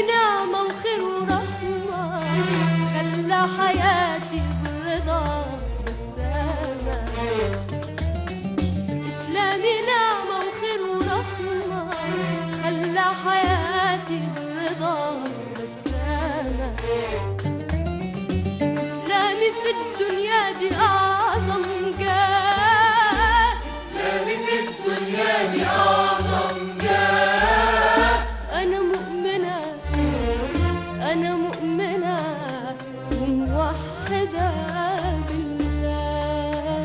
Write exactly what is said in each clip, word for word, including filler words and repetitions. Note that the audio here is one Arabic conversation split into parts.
نعمة وخير ورحمة، خلى حياتي بالرضا والسلامة. إسلامي نعمة وخير ورحمة، خلى حياتي بالرضا والسلامة. إسلامي في الدنيا دي أعظم جاه، إسلامي في الدنيا دي أعظم جاه. أنا مؤمنة أنا مؤمنة وموحدة بالله.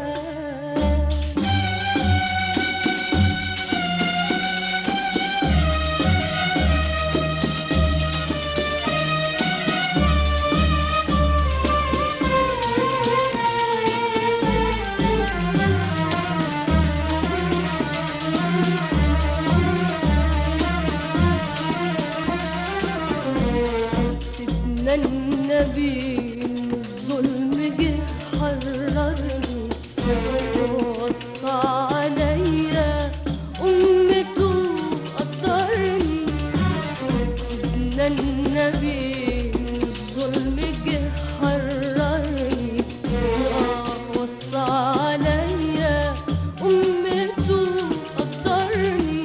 سيدنا النبي من الظلم جه حررني، ووصى عليا أمته قدرني. سيدنا النبي من الظلم جه حررني، ووصى عليا أمته قدرني.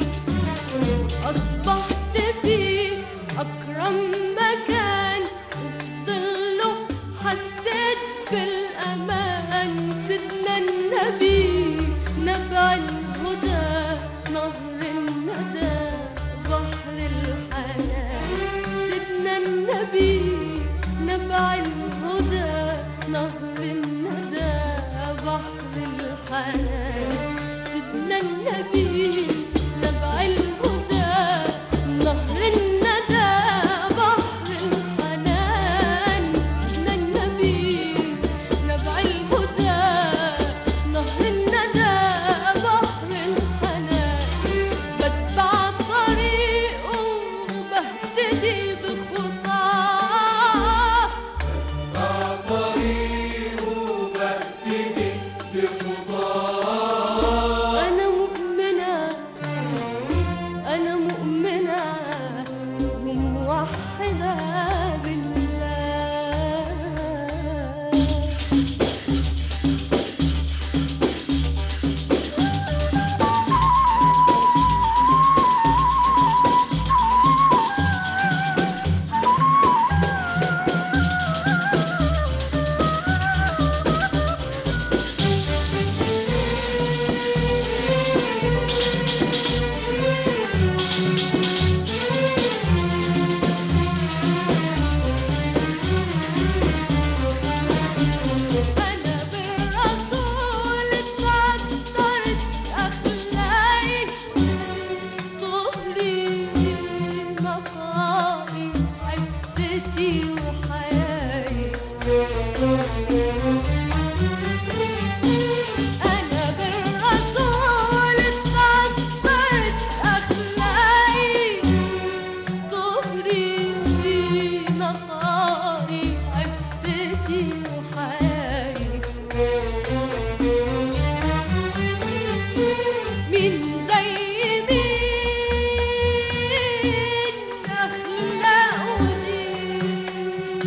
أصبحت في أكرم مكان وسط ظله، حسيت بالأمان. سيدنا النبي نبع الهدى، نهر الندى، بحر الحنان. سيدنا النبي نبع الهدى، نهر الندى، بحر الحنان. سيدنا النبي نبع الهدى، نهر الندى، بحر الحنان. سيدنا النبي نبع الهدى، نهر الندى، بحر الحنان. بتبع طريقه وبهتدي بخطاه، طريقه بهتدي بخطاه. أنا مؤمنة أنا مؤمنة وموحدة بالله. أنا بالرسول اتعطرت أخلاقي، طهري نقائي عفتي وحيائي. أنا بالرسول اتعطرت أخلاقي، طهري نقائي عفتي وحيائي. مين زي مين أخلاقه دي،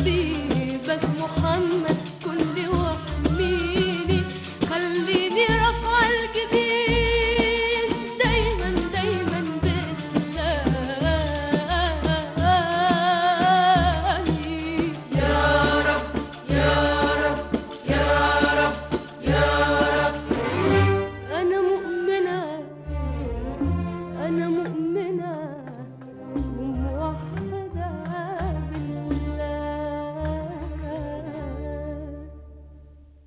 فيه